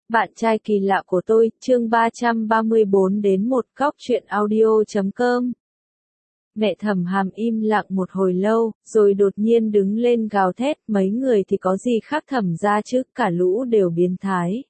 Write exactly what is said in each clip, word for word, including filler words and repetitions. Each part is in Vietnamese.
Bạn trai kỳ lạ của tôi, chương ba trăm ba mươi bốn đến một góc truyện audio chấm com. Mẹ Thẩm Hàm im lặng một hồi lâu, rồi đột nhiên đứng lên gào thét, mấy người thì có gì khác Thẩm gia chứ, cả lũ đều biến thái.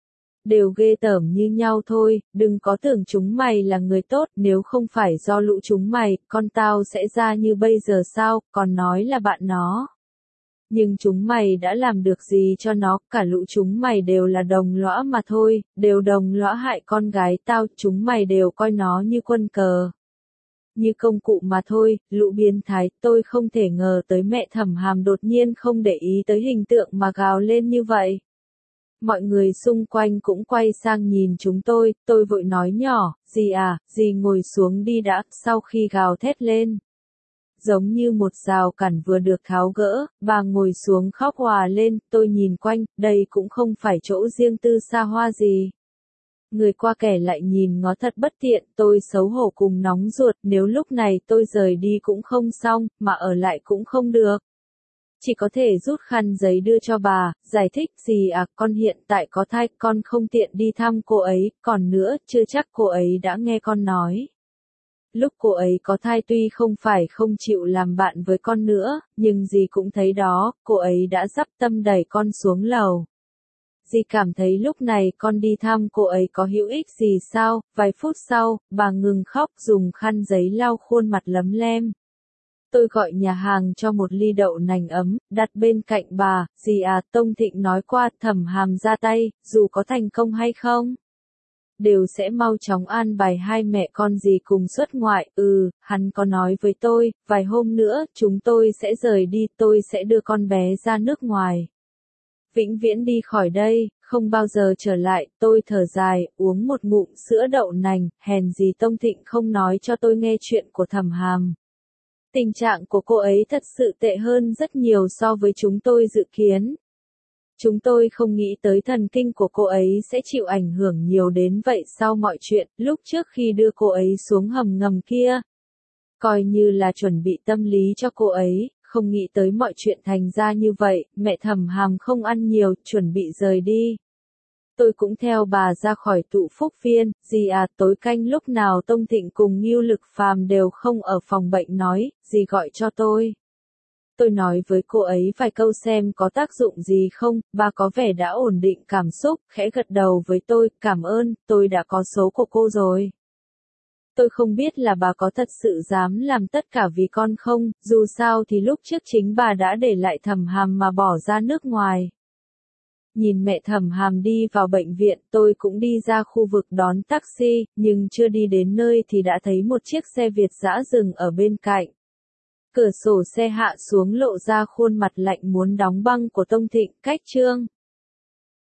Đều ghê tởm như nhau thôi, đừng có tưởng chúng mày là người tốt, nếu không phải do lũ chúng mày, con tao sẽ ra như bây giờ sao, còn nói là bạn nó. Nhưng chúng mày đã làm được gì cho nó, cả lũ chúng mày đều là đồng lõa mà thôi, đều đồng lõa hại con gái tao, chúng mày đều coi nó như quân cờ. Như công cụ mà thôi, lũ biến thái, tôi không thể ngờ tới mẹ Thẩm Hàm đột nhiên không để ý tới hình tượng mà gào lên như vậy. Mọi người xung quanh cũng quay sang nhìn chúng tôi, tôi vội nói nhỏ, dì à, dì ngồi xuống đi đã, sau khi gào thét lên. Giống như một rào cản vừa được tháo gỡ, bà ngồi xuống khóc òa lên, tôi nhìn quanh, đây cũng không phải chỗ riêng tư xa hoa gì. Người qua kẻ lại nhìn ngó thật bất tiện, tôi xấu hổ cùng nóng ruột, nếu lúc này tôi rời đi cũng không xong, mà ở lại cũng không được. Chỉ có thể rút khăn giấy đưa cho bà, giải thích, gì à, con hiện tại có thai, con không tiện đi thăm cô ấy, còn nữa, chưa chắc cô ấy đã nghe con nói. Lúc cô ấy có thai tuy không phải không chịu làm bạn với con nữa, nhưng dì cũng thấy đó, cô ấy đã dắp tâm đẩy con xuống lầu. Dì cảm thấy lúc này con đi thăm cô ấy có hữu ích gì sao, vài phút sau, bà ngừng khóc dùng khăn giấy lau khuôn mặt lấm lem. Tôi gọi nhà hàng cho một ly đậu nành ấm, đặt bên cạnh bà, dì à, Tông Thịnh nói qua, Thẩm Hàm ra tay, dù có thành công hay không. Đều sẽ mau chóng an bài hai mẹ con dì cùng xuất ngoại, ừ, hắn có nói với tôi, vài hôm nữa, chúng tôi sẽ rời đi, tôi sẽ đưa con bé ra nước ngoài. Vĩnh viễn đi khỏi đây, không bao giờ trở lại, tôi thở dài, uống một ngụm sữa đậu nành, hèn gì Tông Thịnh không nói cho tôi nghe chuyện của Thẩm Hàm. Tình trạng của cô ấy thật sự tệ hơn rất nhiều so với chúng tôi dự kiến. Chúng tôi không nghĩ tới thần kinh của cô ấy sẽ chịu ảnh hưởng nhiều đến vậy sau mọi chuyện, lúc trước khi đưa cô ấy xuống hầm ngầm kia. Coi như là chuẩn bị tâm lý cho cô ấy, không nghĩ tới mọi chuyện thành ra như vậy, mẹ Thẩm Hàm không ăn nhiều, chuẩn bị rời đi. Tôi cũng theo bà ra khỏi tụ phúc viên, dì à, tối canh lúc nào Tông Thịnh cùng Ngưu Lực Phàm đều không ở phòng bệnh nói, dì gọi cho tôi. Tôi nói với cô ấy vài câu xem có tác dụng gì không, bà có vẻ đã ổn định cảm xúc, khẽ gật đầu với tôi, cảm ơn, tôi đã có số của cô rồi. Tôi không biết là bà có thật sự dám làm tất cả vì con không, dù sao thì lúc trước chính bà đã để lại Thẩm Hàm mà bỏ ra nước ngoài. Nhìn mẹ Thẩm Hàm đi vào bệnh viện, tôi cũng đi ra khu vực đón taxi, nhưng chưa đi đến nơi thì đã thấy một chiếc xe Việt dã dừng ở bên cạnh. Cửa sổ xe hạ xuống lộ ra khuôn mặt lạnh muốn đóng băng của Tông Thịnh, cách Trương.